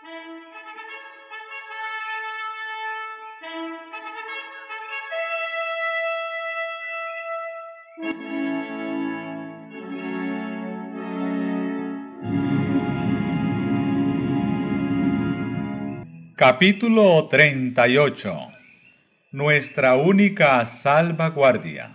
Capítulo 38. Nuestra única salvaguardia.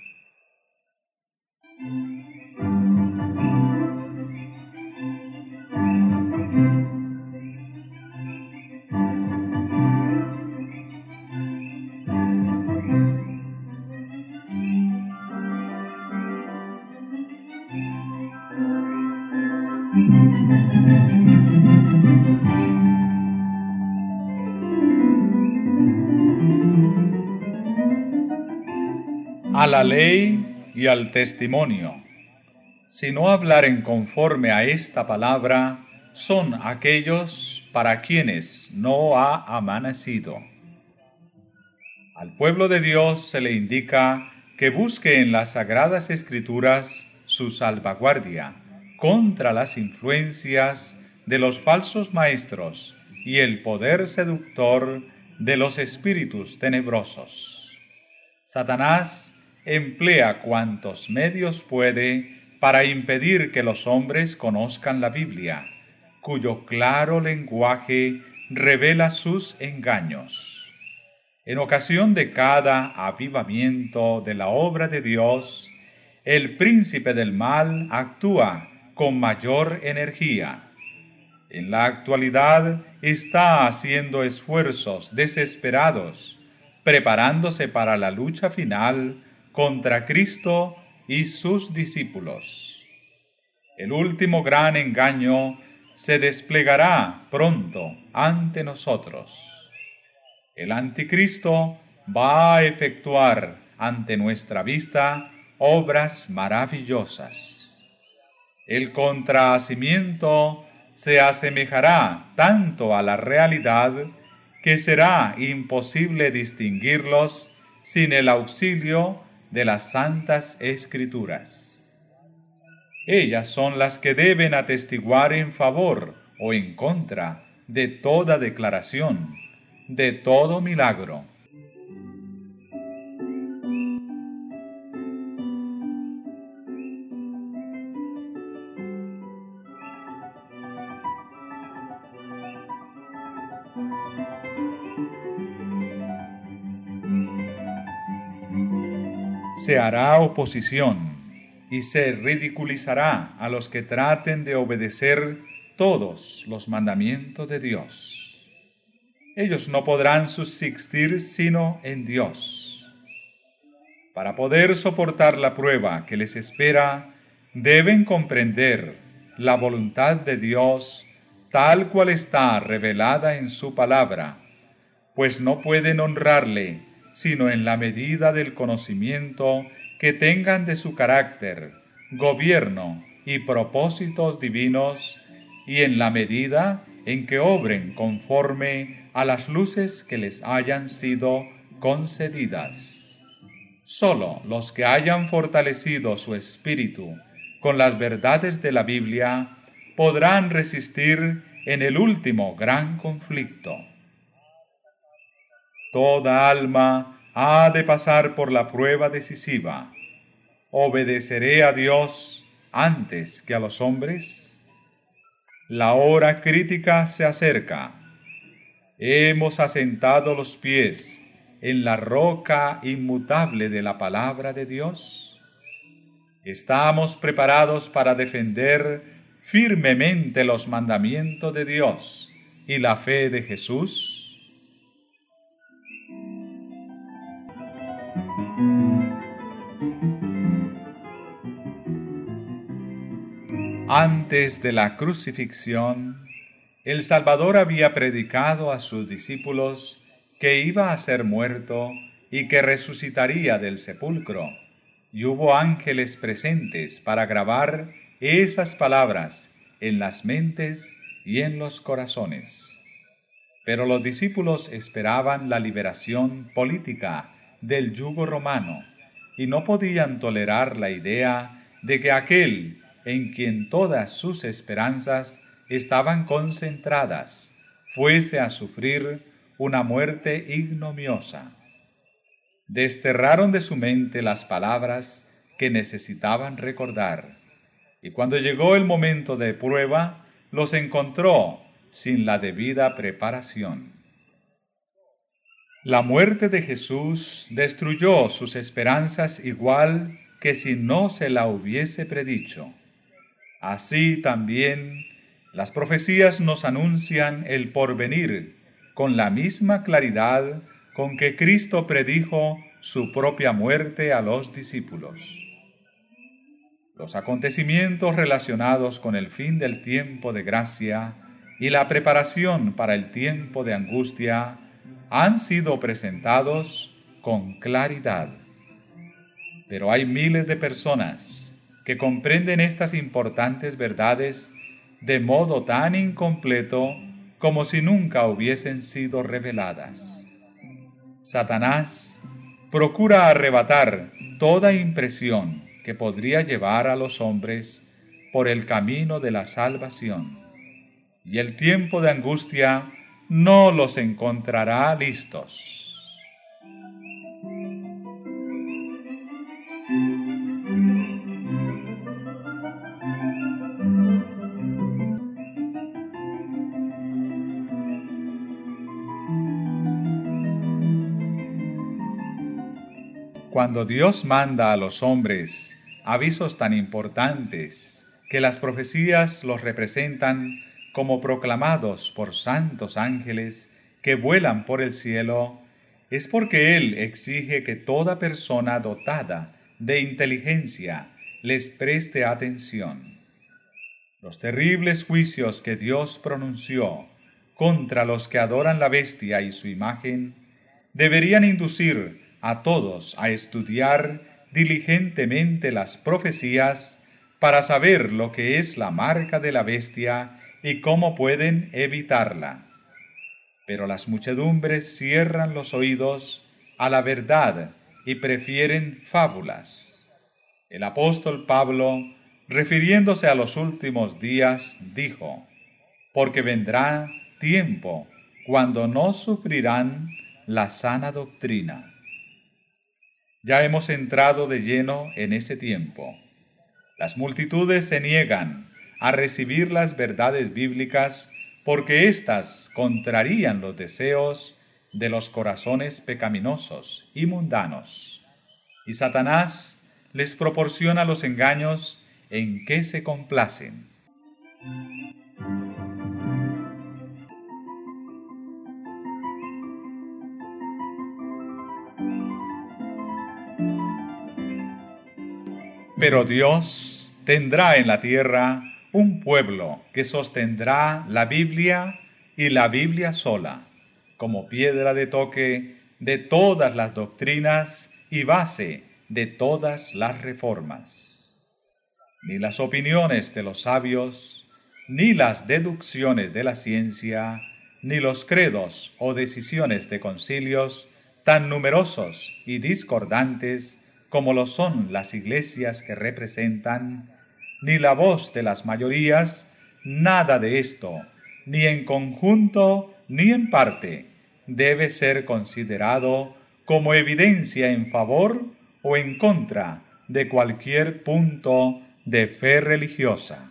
A la ley y al testimonio. Si no hablaren conforme a esta palabra, son aquellos para quienes no ha amanecido. Al pueblo de Dios se le indica que busque en las Sagradas Escrituras su salvaguardia contra las influencias de los falsos maestros y el poder seductor de los espíritus tenebrosos. Satanás emplea cuantos medios puede para impedir que los hombres conozcan la Biblia, cuyo claro lenguaje revela sus engaños. En ocasión de cada avivamiento de la obra de Dios, el príncipe del mal actúa con mayor energía. En la actualidad está haciendo esfuerzos desesperados, preparándose para la lucha final contra Cristo y sus discípulos. El último gran engaño se desplegará pronto ante nosotros. El anticristo va a efectuar ante nuestra vista obras maravillosas. El contrahacimiento se asemejará tanto a la realidad que será imposible distinguirlos sin el auxilio de las Santas Escrituras. Ellas son las que deben atestiguar en favor o en contra de toda declaración, de todo milagro. Se hará oposición y se ridiculizará a los que traten de obedecer todos los mandamientos de Dios. Ellos no podrán subsistir sino en Dios. Para poder soportar la prueba que les espera, deben comprender la voluntad de Dios tal cual está revelada en su palabra, pues no pueden honrarle sino en la medida del conocimiento que tengan de su carácter, gobierno y propósitos divinos, y en la medida en que obren conforme a las luces que les hayan sido concedidas. Sólo los que hayan fortalecido su espíritu con las verdades de la Biblia podrán resistir en el último gran conflicto. Toda alma ha de pasar por la prueba decisiva. ¿Obedeceré a Dios antes que a los hombres? La hora crítica se acerca. Hemos asentado los pies en la roca inmutable de la palabra de Dios. ¿Estamos preparados para defender firmemente los mandamientos de Dios y la fe de Jesús? Antes de la crucifixión, el Salvador había predicado a sus discípulos que iba a ser muerto y que resucitaría del sepulcro, y hubo ángeles presentes para grabar esas palabras en las mentes y en los corazones. Pero los discípulos esperaban la liberación política del yugo romano y no podían tolerar la idea de que aquel en quien todas sus esperanzas estaban concentradas fuese a sufrir una muerte ignominiosa. Desterraron de su mente las palabras que necesitaban recordar, y cuando llegó el momento de prueba, los encontró sin la debida preparación. La muerte de Jesús destruyó sus esperanzas igual que si no se la hubiese predicho. Así también las profecías nos anuncian el porvenir con la misma claridad con que Cristo predijo su propia muerte a los discípulos. Los acontecimientos relacionados con el fin del tiempo de gracia y la preparación para el tiempo de angustia han sido presentados con claridad. Pero hay miles de personas que comprenden estas importantes verdades de modo tan incompleto como si nunca hubiesen sido reveladas. Satanás procura arrebatar toda impresión que podría llevar a los hombres por el camino de la salvación, y el tiempo de angustia no los encontrará listos. Cuando Dios manda a los hombres avisos tan importantes que las profecías los representan como proclamados por santos ángeles que vuelan por el cielo, es porque Él exige que toda persona dotada de inteligencia les preste atención. Los terribles juicios que Dios pronunció contra los que adoran la bestia y su imagen deberían inducir a todos a estudiar diligentemente las profecías para saber lo que es la marca de la bestia y cómo pueden evitarla. Pero las muchedumbres cierran los oídos a la verdad y prefieren fábulas. El apóstol Pablo, refiriéndose a los últimos días, dijo: porque vendrá tiempo cuando no sufrirán la sana doctrina. Ya hemos entrado de lleno en ese tiempo. Las multitudes se niegan a recibir las verdades bíblicas porque éstas contrarían los deseos de los corazones pecaminosos y mundanos, y Satanás les proporciona los engaños en que se complacen. Pero Dios tendrá en la tierra un pueblo que sostendrá la Biblia y la Biblia sola, como piedra de toque de todas las doctrinas y base de todas las reformas. Ni las opiniones de los sabios, ni las deducciones de la ciencia, ni los credos o decisiones de concilios tan numerosos y discordantes como lo son las iglesias que representan, ni la voz de las mayorías, nada de esto, ni en conjunto ni en parte, debe ser considerado como evidencia en favor o en contra de cualquier punto de fe religiosa.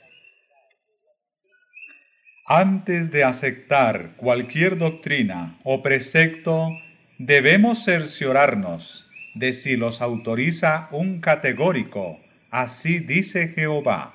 Antes de aceptar cualquier doctrina o precepto, debemos cerciorarnos de si los autoriza un categórico, así dice Jehová.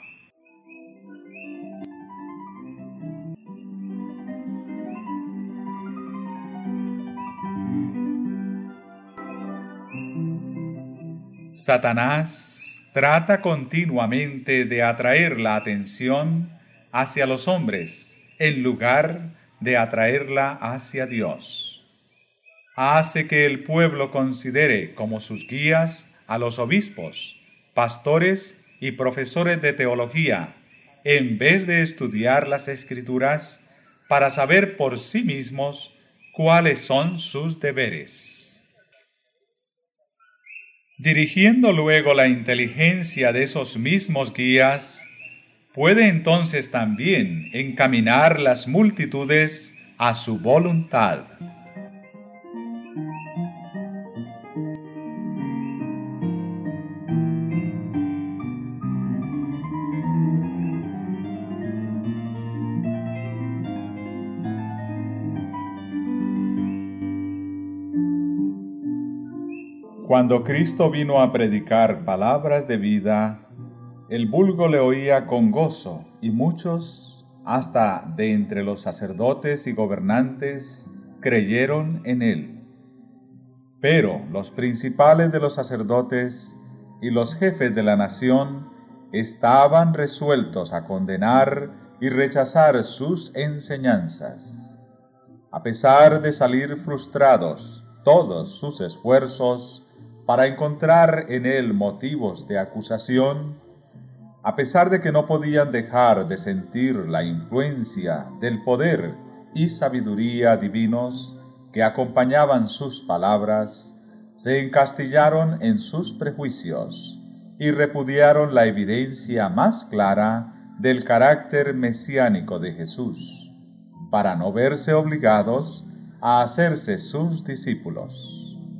Satanás trata continuamente de atraer la atención hacia los hombres en lugar de atraerla hacia Dios. Hace que el pueblo considere como sus guías a los obispos, pastores y profesores de teología, en vez de estudiar las Escrituras para saber por sí mismos cuáles son sus deberes. Dirigiendo luego la inteligencia de esos mismos guías, puede entonces también encaminar las multitudes a su voluntad. Cuando Cristo vino a predicar palabras de vida, el vulgo le oía con gozo, y muchos, hasta de entre los sacerdotes y gobernantes, creyeron en él. Pero los principales de los sacerdotes y los jefes de la nación estaban resueltos a condenar y rechazar sus enseñanzas. A pesar de salir frustrados todos sus esfuerzos para encontrar en él motivos de acusación, a pesar de que no podían dejar de sentir la influencia del poder y sabiduría divinos que acompañaban sus palabras, se encastillaron en sus prejuicios y repudiaron la evidencia más clara del carácter mesiánico de Jesús, para no verse obligados a hacerse sus discípulos.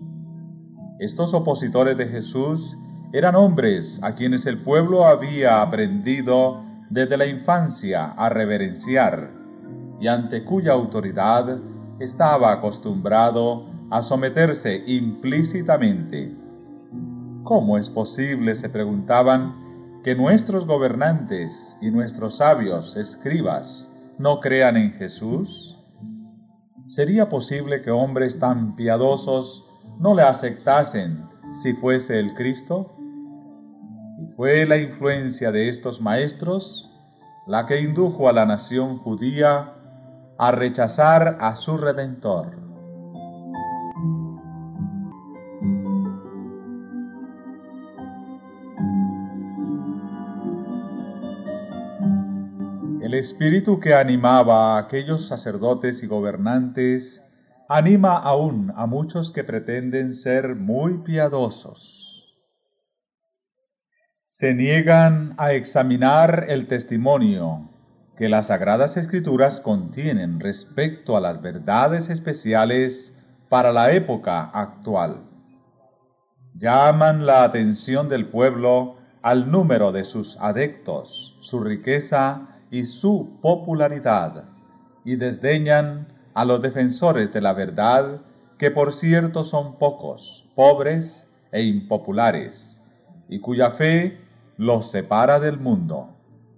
Estos opositores de Jesús eran hombres a quienes el pueblo había aprendido desde la infancia a reverenciar y ante cuya autoridad estaba acostumbrado a someterse implícitamente. ¿Cómo es posible, se preguntaban, que nuestros gobernantes y nuestros sabios escribas no crean en Jesús? ¿Sería posible que hombres tan piadosos no le aceptasen si fuese el Cristo? Y fue la influencia de estos maestros la que indujo a la nación judía a rechazar a su Redentor. El espíritu que animaba a aquellos sacerdotes y gobernantes anima aún a muchos que pretenden ser muy piadosos. Se niegan a examinar el testimonio que las Sagradas Escrituras contienen respecto a las verdades especiales para la época actual. Llaman la atención del pueblo al número de sus adeptos, su riqueza y su popularidad, y desdeñan a los defensores de la verdad, que por cierto son pocos, pobres e impopulares, y cuya fe los separa del mundo.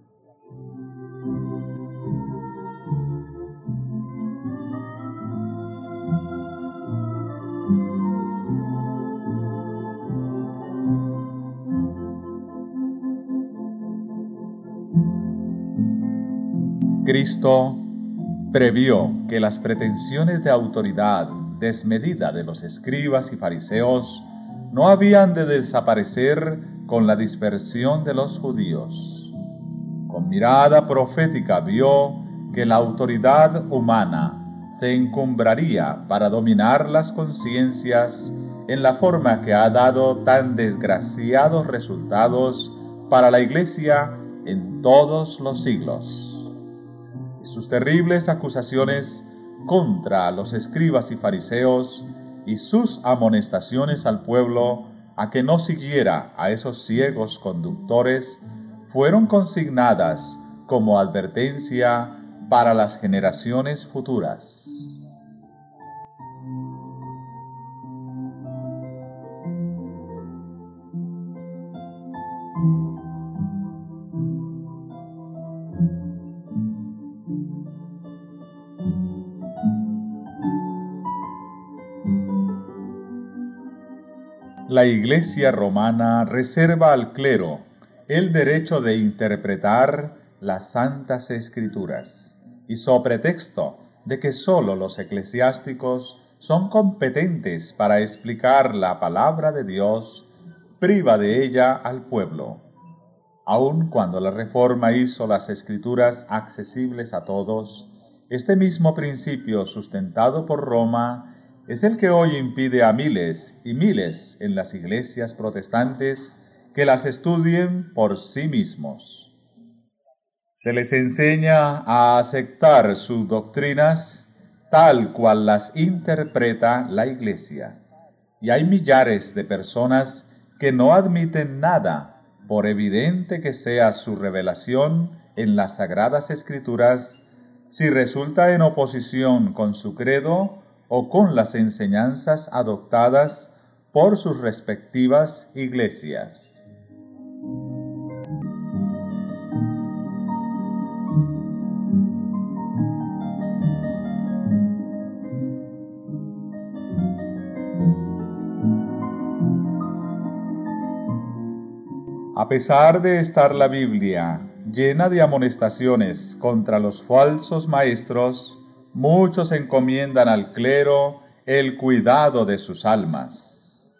Cristo previó que las pretensiones de autoridad desmedida de los escribas y fariseos no habían de desaparecer con la dispersión de los judíos. Con mirada profética vio que la autoridad humana se encumbraría para dominar las conciencias en la forma que ha dado tan desgraciados resultados para la Iglesia en todos los siglos. Sus terribles acusaciones contra los escribas y fariseos y sus amonestaciones al pueblo a que no siguiera a esos ciegos conductores fueron consignadas como advertencia para las generaciones futuras. La Iglesia romana reserva al clero el derecho de interpretar las Santas Escrituras, y sobre pretexto de que sólo los eclesiásticos son competentes para explicar la palabra de Dios, priva de ella al pueblo. Aun cuando la Reforma hizo las Escrituras accesibles a todos, este mismo principio sustentado por Roma es el que hoy impide a miles y miles en las iglesias protestantes que las estudien por sí mismos. Se les enseña a aceptar sus doctrinas tal cual las interpreta la Iglesia. Y hay millares de personas que no admiten nada, por evidente que sea su revelación en las Sagradas Escrituras, si resulta en oposición con su credo o con las enseñanzas adoptadas por sus respectivas iglesias. A pesar de estar la Biblia llena de amonestaciones contra los falsos maestros, muchos encomiendan al clero el cuidado de sus almas.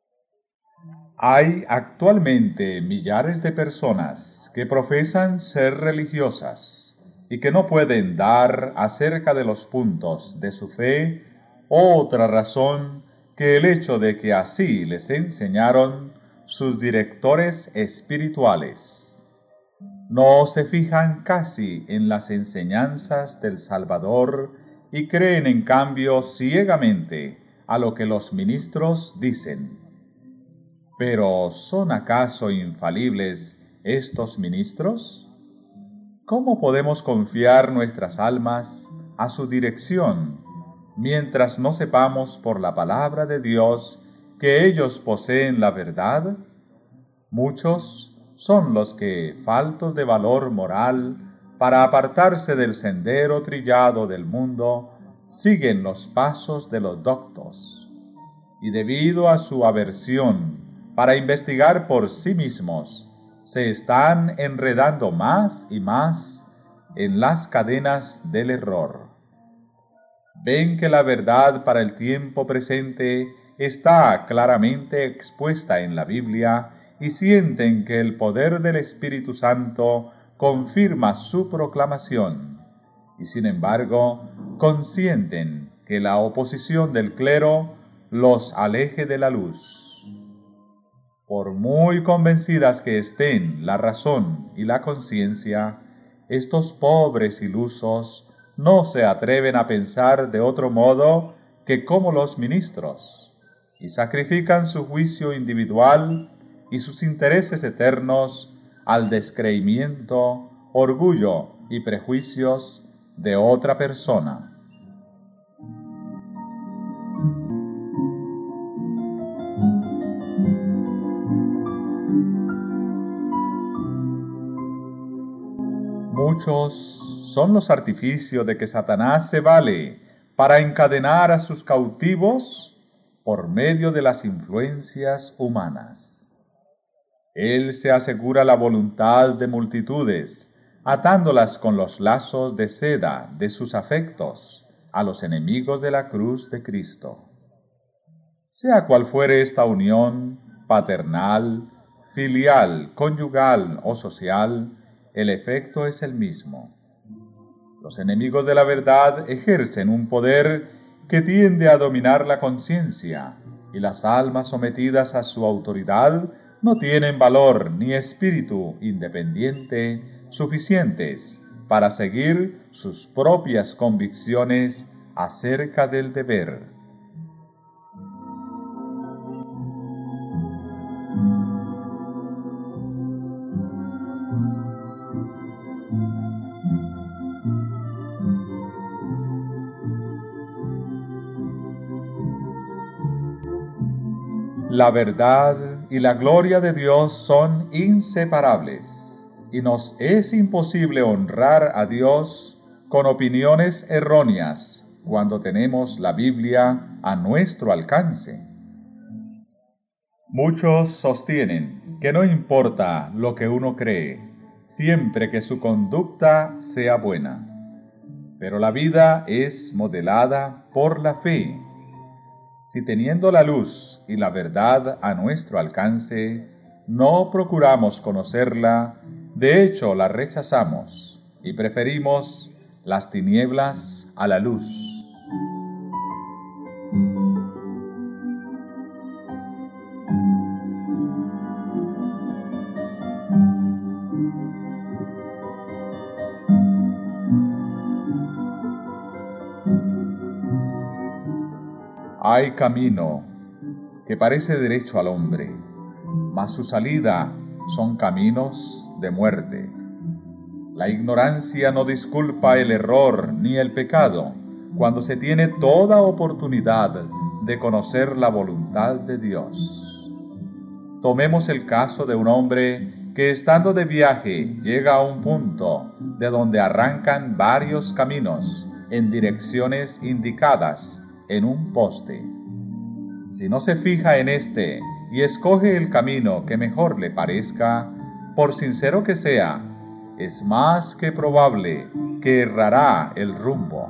Hay actualmente millares de personas que profesan ser religiosas y que no pueden dar acerca de los puntos de su fe otra razón que el hecho de que así les enseñaron sus directores espirituales. No se fijan casi en las enseñanzas del Salvador y creen en cambio ciegamente a lo que los ministros dicen. ¿Pero son acaso infalibles estos ministros? ¿Cómo podemos confiar nuestras almas a su dirección mientras no sepamos por la palabra de Dios que ellos poseen la verdad? Muchos son los que, faltos de valor moral, para apartarse del sendero trillado del mundo, siguen los pasos de los doctos, y debido a su aversión para investigar por sí mismos, se están enredando más y más en las cadenas del error. Ven que la verdad para el tiempo presente está claramente expuesta en la Biblia y sienten que el poder del Espíritu Santo confirma su proclamación, y sin embargo consienten que la oposición del clero los aleje de la luz. Por muy convencidas que estén la razón y la conciencia, estos pobres ilusos no se atreven a pensar de otro modo que como los ministros, y sacrifican su juicio individual y sus intereses eternos al descreimiento, orgullo y prejuicios de otra persona. Muchos son los artificios de que Satanás se vale para encadenar a sus cautivos por medio de las influencias humanas. Él se asegura la voluntad de multitudes, atándolas con los lazos de seda de sus afectos a los enemigos de la cruz de Cristo. Sea cual fuere esta unión, paternal, filial, conyugal o social, el efecto es el mismo. Los enemigos de la verdad ejercen un poder que tiende a dominar la conciencia, y las almas sometidas a su autoridad no tienen valor ni espíritu independiente suficientes para seguir sus propias convicciones acerca del deber. La verdad y la gloria de Dios son inseparables, y nos es imposible honrar a Dios con opiniones erróneas cuando tenemos la Biblia a nuestro alcance. Muchos sostienen que no importa lo que uno cree, siempre que su conducta sea buena. Pero la vida es modelada por la fe. Si teniendo la luz y la verdad a nuestro alcance, no procuramos conocerla, de hecho la rechazamos y preferimos las tinieblas a la luz. Hay camino que parece derecho al hombre, mas su salida son caminos de muerte. La ignorancia no disculpa el error ni el pecado cuando se tiene toda oportunidad de conocer la voluntad de Dios. Tomemos el caso de un hombre que estando de viaje llega a un punto de donde arrancan varios caminos en direcciones indicadas en un poste. Si no se fija en este y escoge el camino que mejor le parezca, por sincero que sea, es más que probable que errará el rumbo.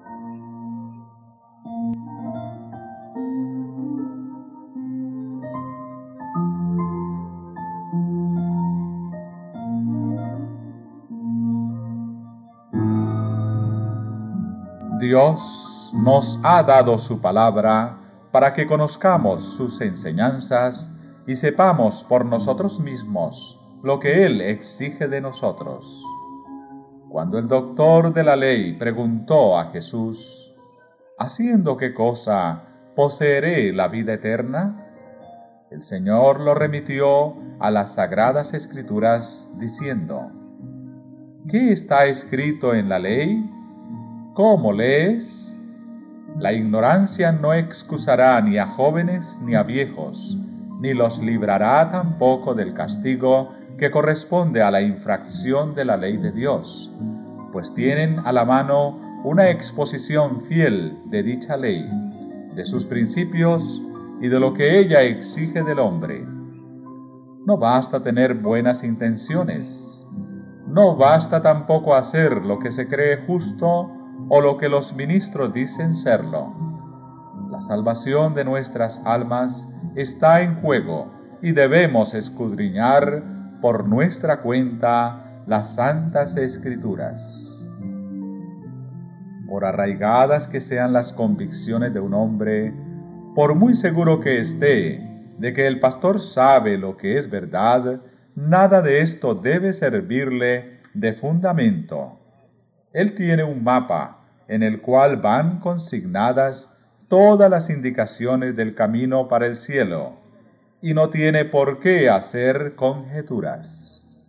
Dios nos ha dado su palabra para que conozcamos sus enseñanzas y sepamos por nosotros mismos lo que Él exige de nosotros. Cuando el doctor de la ley preguntó a Jesús, ¿haciendo qué cosa poseeré la vida eterna?, el Señor lo remitió a las Sagradas Escrituras diciendo, ¿qué está escrito en la ley? ¿Cómo lees? La ignorancia no excusará ni a jóvenes ni a viejos, ni los librará tampoco del castigo que corresponde a la infracción de la ley de Dios, pues tienen a la mano una exposición fiel de dicha ley, de sus principios y de lo que ella exige del hombre. No basta tener buenas intenciones, no basta tampoco hacer lo que se cree justo o lo que los ministros dicen serlo. La salvación de nuestras almas está en juego y debemos escudriñar por nuestra cuenta las Santas Escrituras. Por arraigadas que sean las convicciones de un hombre, por muy seguro que esté de que el pastor sabe lo que es verdad, nada de esto debe servirle de fundamento. Él tiene un mapa en el cual van consignadas todas las indicaciones del camino para el cielo, y no tiene por qué hacer conjeturas.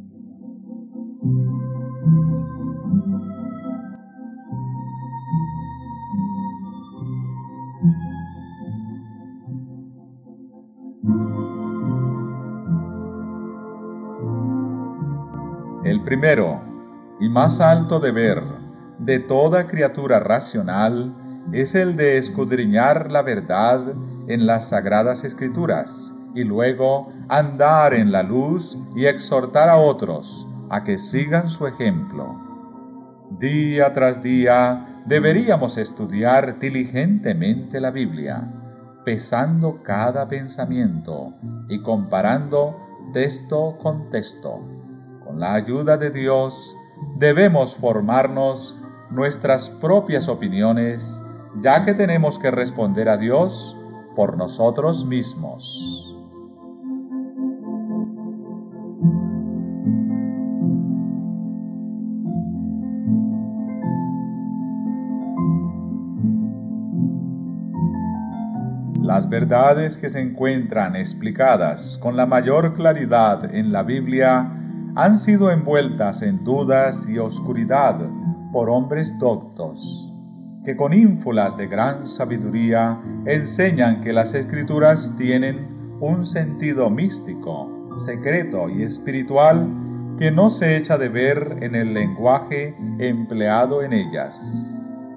El primero y más alto deber de toda criatura racional es el de escudriñar la verdad en las Sagradas Escrituras y luego andar en la luz y exhortar a otros a que sigan su ejemplo. Día tras día deberíamos estudiar diligentemente la Biblia, pesando cada pensamiento y comparando texto con texto. Con la ayuda de Dios debemos formarnos nuestras propias opiniones, ya que tenemos que responder a Dios por nosotros mismos. Las verdades que se encuentran explicadas con la mayor claridad en la Biblia han sido envueltas en dudas y oscuridad por hombres doctos, que con ínfulas de gran sabiduría enseñan que las Escrituras tienen un sentido místico, secreto y espiritual que no se echa de ver en el lenguaje empleado en ellas.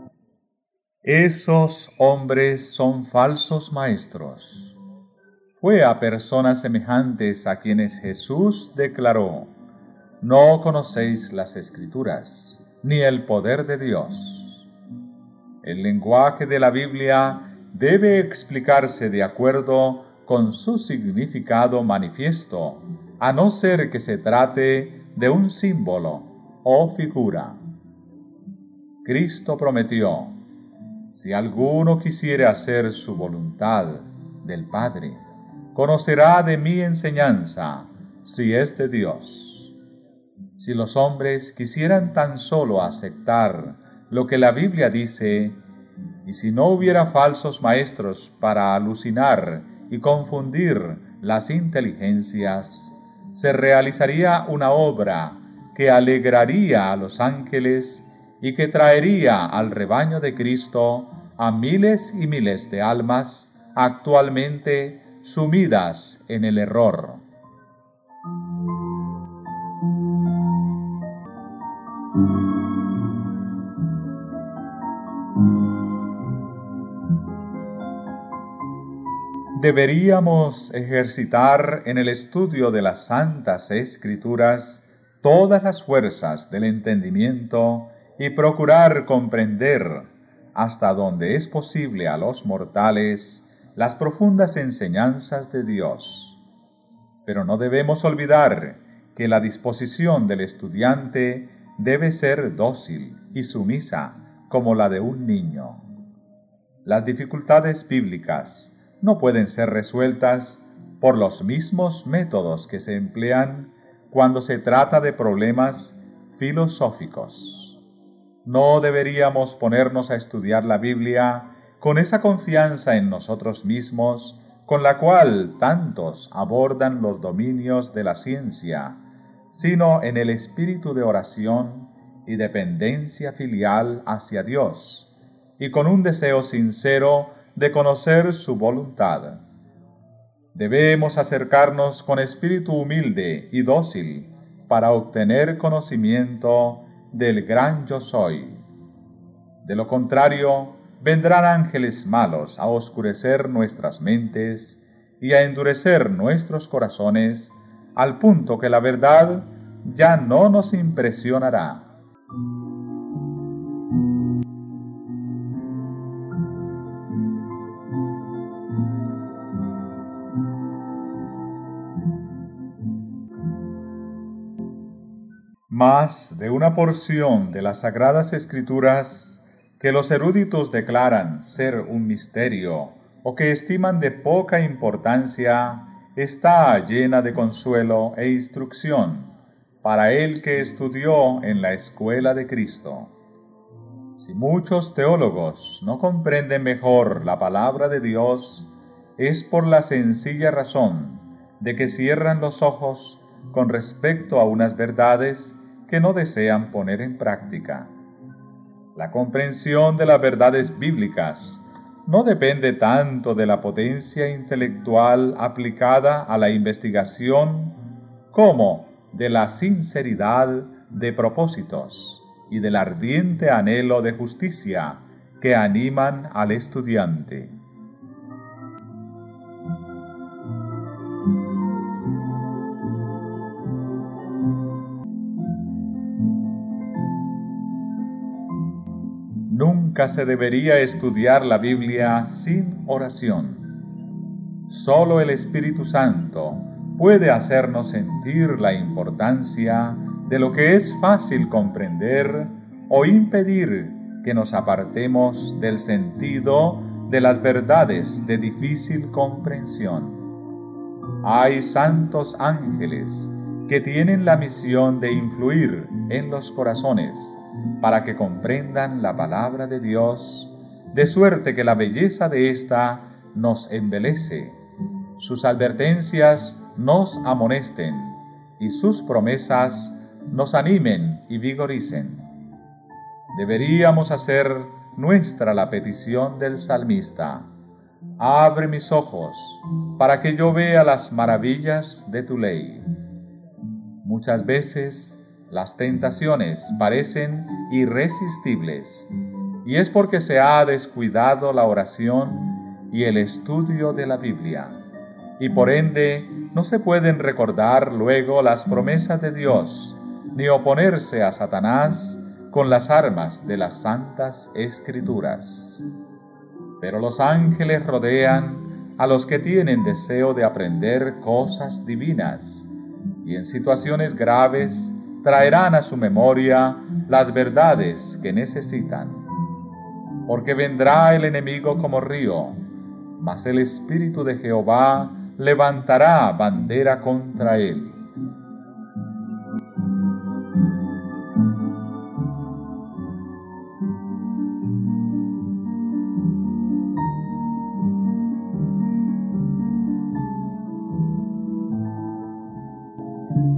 Esos hombres son falsos maestros. Fue a personas semejantes a quienes Jesús declaró: no conocéis las Escrituras, ni el poder de Dios. El lenguaje de la Biblia debe explicarse de acuerdo con su significado manifiesto, a no ser que se trate de un símbolo o figura. Cristo prometió: si alguno quisiere hacer su voluntad del Padre, conocerá de mi enseñanza, si es de Dios. Si los hombres quisieran tan solo aceptar lo que la Biblia dice, Y si no hubiera falsos maestros para alucinar y confundir las inteligencias, se realizaría una obra que alegraría a los ángeles y que traería al rebaño de Cristo a miles y miles de almas actualmente sumidas en el error. Deberíamos ejercitar en el estudio de las Santas Escrituras todas las fuerzas del entendimiento y procurar comprender, hasta donde es posible a los mortales, las profundas enseñanzas de Dios. Pero no debemos olvidar que la disposición del estudiante debe ser dócil y sumisa como la de un niño. Las dificultades bíblicas no pueden ser resueltas por los mismos métodos que se emplean cuando se trata de problemas filosóficos. No deberíamos ponernos a estudiar la Biblia con esa confianza en nosotros mismos con la cual tantos abordan los dominios de la ciencia, sino en el espíritu de oración y dependencia filial hacia Dios, y con un deseo sincero de conocer su voluntad. Debemos acercarnos con espíritu humilde y dócil para obtener conocimiento del gran Yo Soy. De lo contrario, vendrán ángeles malos a oscurecer nuestras mentes y a endurecer nuestros corazones al punto que la verdad ya no nos impresionará. Más de una porción de las Sagradas Escrituras que los eruditos declaran ser un misterio o que estiman de poca importancia está llena de consuelo e instrucción para el que estudió en la escuela de Cristo. Si muchos teólogos no comprenden mejor la palabra de Dios, es por la sencilla razón de que cierran los ojos con respecto a unas verdades que no desean poner en práctica. La comprensión de las verdades bíblicas no depende tanto de la potencia intelectual aplicada a la investigación como de la sinceridad de propósitos y del ardiente anhelo de justicia que animan al estudiante. Nunca se debería estudiar la Biblia sin oración. Solo el Espíritu Santo puede hacernos sentir la importancia de lo que es fácil comprender o impedir que nos apartemos del sentido de las verdades de difícil comprensión. Hay santos ángeles que tienen la misión de influir en los corazones para que comprendan la palabra de Dios, de suerte que la belleza de ésta nos embelece, sus advertencias nos amonesten y sus promesas nos animen y vigoricen. Deberíamos hacer nuestra la petición del salmista: abre mis ojos para que yo vea las maravillas de tu ley. Muchas veces las tentaciones parecen irresistibles, y es porque se ha descuidado la oración y el estudio de la Biblia, y por ende no se pueden recordar luego las promesas de Dios, ni oponerse a Satanás con las armas de las Santas Escrituras. Pero los ángeles rodean a los que tienen deseo de aprender cosas divinas, y en situaciones graves traerán a su memoria las verdades que necesitan. Porque vendrá el enemigo como río, mas el Espíritu de Jehová levantará bandera contra él.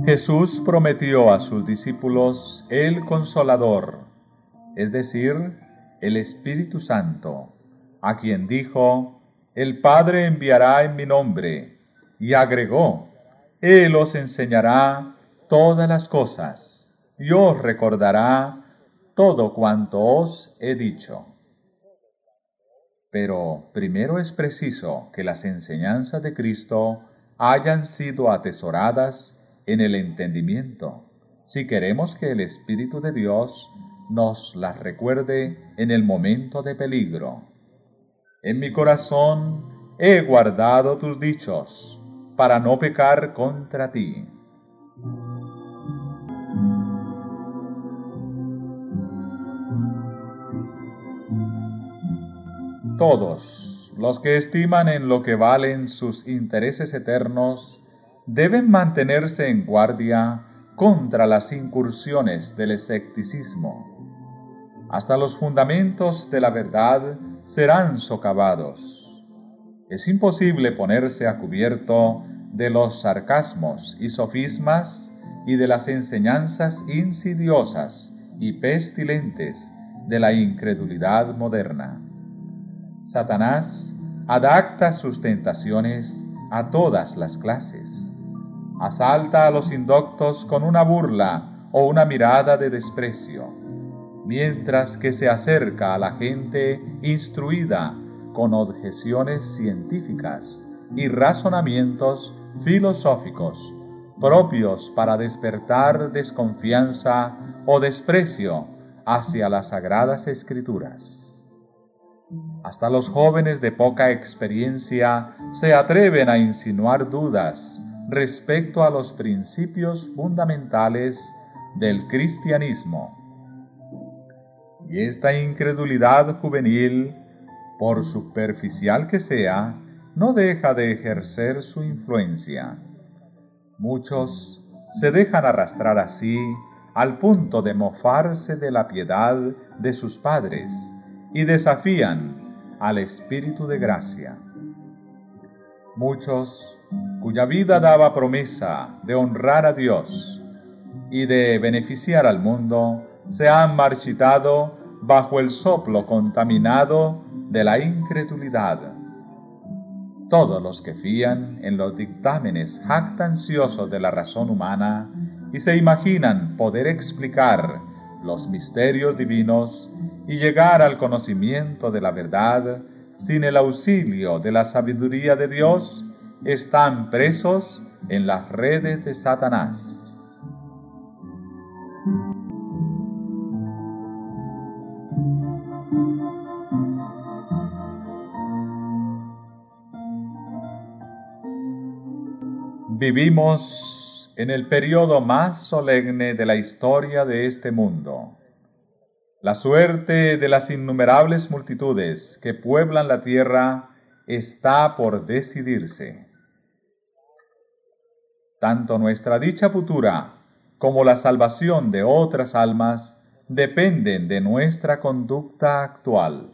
Jesús prometió a sus discípulos el Consolador, es decir, el Espíritu Santo, a quien dijo: el Padre enviará en mi nombre, y agregó: Él os enseñará todas las cosas, y os recordará todo cuanto os he dicho. Pero primero es preciso que las enseñanzas de Cristo hayan sido atesoradas en el entendimiento, si queremos que el Espíritu de Dios nos las recuerde en el momento de peligro. En mi corazón he guardado tus dichos, para no pecar contra ti. Todos los que estiman en lo que valen sus intereses eternos deben mantenerse en guardia contra las incursiones del escepticismo. Hasta los fundamentos de la verdad serán socavados. Es imposible ponerse a cubierto de los sarcasmos y sofismas y de las enseñanzas insidiosas y pestilentes de la incredulidad moderna. Satanás adapta sus tentaciones a todas las clases. Asalta a los indoctos con una burla o una mirada de desprecio, mientras que se acerca a la gente instruida con objeciones científicas y razonamientos filosóficos propios para despertar desconfianza o desprecio hacia las Sagradas Escrituras. Hasta los jóvenes de poca experiencia se atreven a insinuar dudas respecto a los principios fundamentales del cristianismo. Y esta incredulidad juvenil, por superficial que sea, no deja de ejercer su influencia. Muchos se dejan arrastrar así al punto de mofarse de la piedad de sus padres y desafían al Espíritu de gracia. Muchos, cuya vida daba promesa de honrar a Dios y de beneficiar al mundo, se han marchitado bajo el soplo contaminado de la incredulidad. Todos los que fían en los dictámenes jactanciosos de la razón humana y se imaginan poder explicar los misterios divinos y llegar al conocimiento de la verdad sin el auxilio de la sabiduría de Dios, están presos en las redes de Satanás. Vivimos en el periodo más solemne de la historia de este mundo. La suerte de las innumerables multitudes que pueblan la tierra está por decidirse. Tanto nuestra dicha futura como la salvación de otras almas dependen de nuestra conducta actual.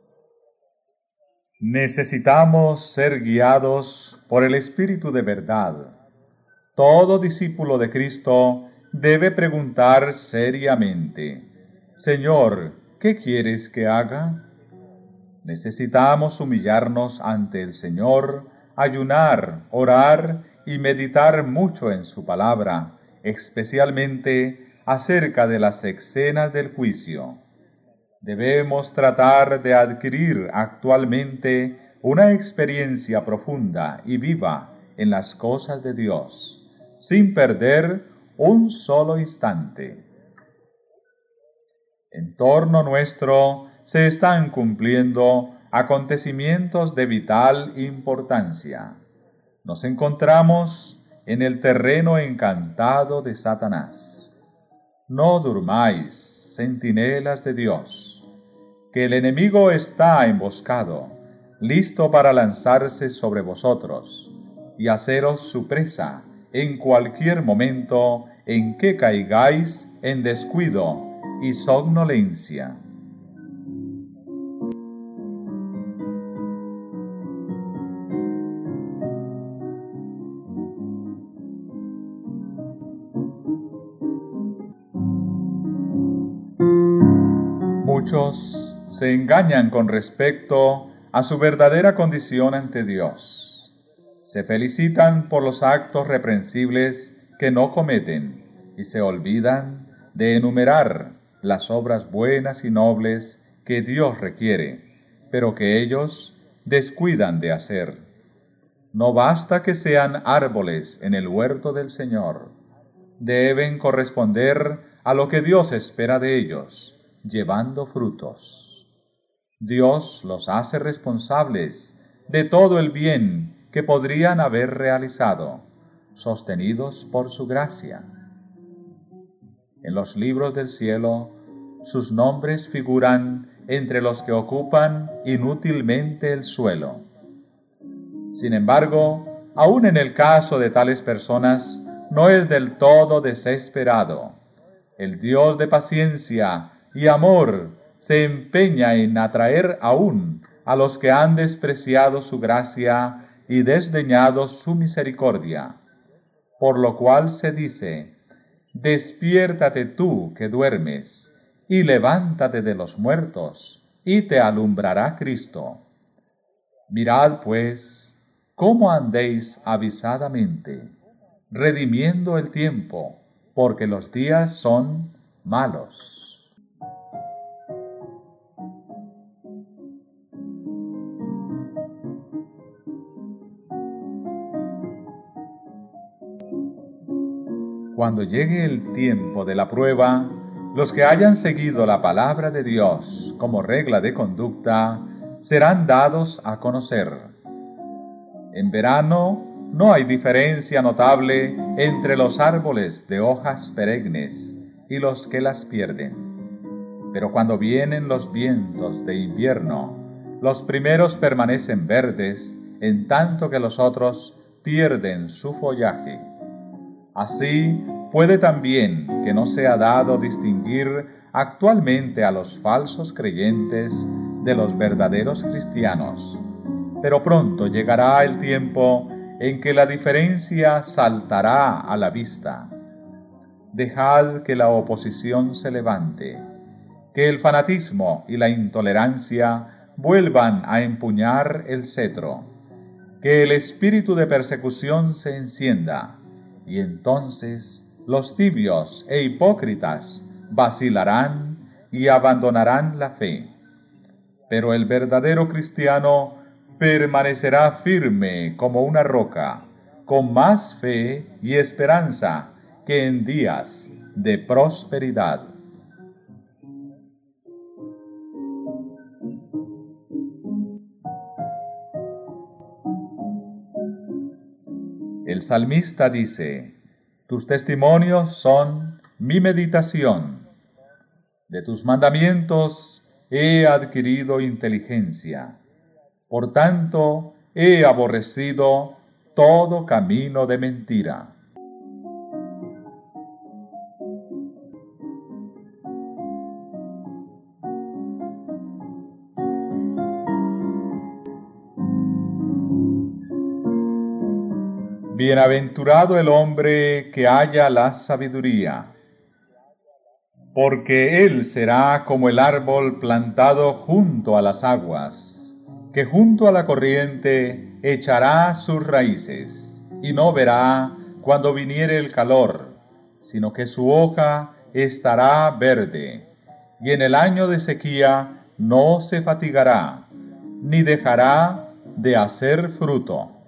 Necesitamos ser guiados por el Espíritu de verdad. Todo discípulo de Cristo debe preguntar seriamente: Señor, ¿qué quieres que haga? Necesitamos humillarnos ante el Señor, ayunar, orar y meditar mucho en su palabra, especialmente acerca de las escenas del juicio. Debemos tratar de adquirir actualmente una experiencia profunda y viva en las cosas de Dios, sin perder un solo instante. En torno nuestro se están cumpliendo acontecimientos de vital importancia. Nos encontramos en el terreno encantado de Satanás. No durmáis, centinelas de Dios, que el enemigo está emboscado, listo para lanzarse sobre vosotros y haceros su presa en cualquier momento en que caigáis en descuido y somnolencia. Muchos se engañan con respecto a su verdadera condición ante Dios. Se felicitan por los actos reprensibles que no cometen y se olvidan de enumerar las obras buenas y nobles que Dios requiere, pero que ellos descuidan de hacer. No basta que sean árboles en el huerto del Señor. Deben corresponder a lo que Dios espera de ellos, llevando frutos. Dios los hace responsables de todo el bien que podrían haber realizado, sostenidos por su gracia. En los libros del cielo, sus nombres figuran entre los que ocupan inútilmente el suelo. Sin embargo, aun en el caso de tales personas, no es del todo desesperado. El Dios de paciencia y amor se empeña en atraer aún a los que han despreciado su gracia y desdeñado su misericordia. Por lo cual se dice: despiértate tú que duermes, y levántate de los muertos, y te alumbrará Cristo. Mirad, pues, cómo andéis avisadamente, redimiendo el tiempo, porque los días son malos. Cuando llegue el tiempo de la prueba, los que hayan seguido la palabra de Dios como regla de conducta serán dados a conocer. En verano no hay diferencia notable entre los árboles de hojas perennes y los que las pierden. Pero cuando vienen los vientos de invierno, los primeros permanecen verdes, en tanto que los otros pierden su follaje. Así puede también que no sea dado distinguir actualmente a los falsos creyentes de los verdaderos cristianos, pero pronto llegará el tiempo en que la diferencia saltará a la vista. Dejad que la oposición se levante, que el fanatismo y la intolerancia vuelvan a empuñar el cetro, que el espíritu de persecución se encienda, y entonces los tibios e hipócritas vacilarán y abandonarán la fe. Pero el verdadero cristiano permanecerá firme como una roca, con más fe y esperanza que en días de prosperidad. El salmista dice: tus testimonios son mi meditación. De tus mandamientos he adquirido inteligencia. Por tanto, he aborrecido todo camino de mentira. Bienaventurado el hombre que halla la sabiduría, porque él será como el árbol plantado junto a las aguas, que junto a la corriente echará sus raíces, y no verá cuando viniere el calor, sino que su hoja estará verde, y en el año de sequía no se fatigará, ni dejará de hacer fruto.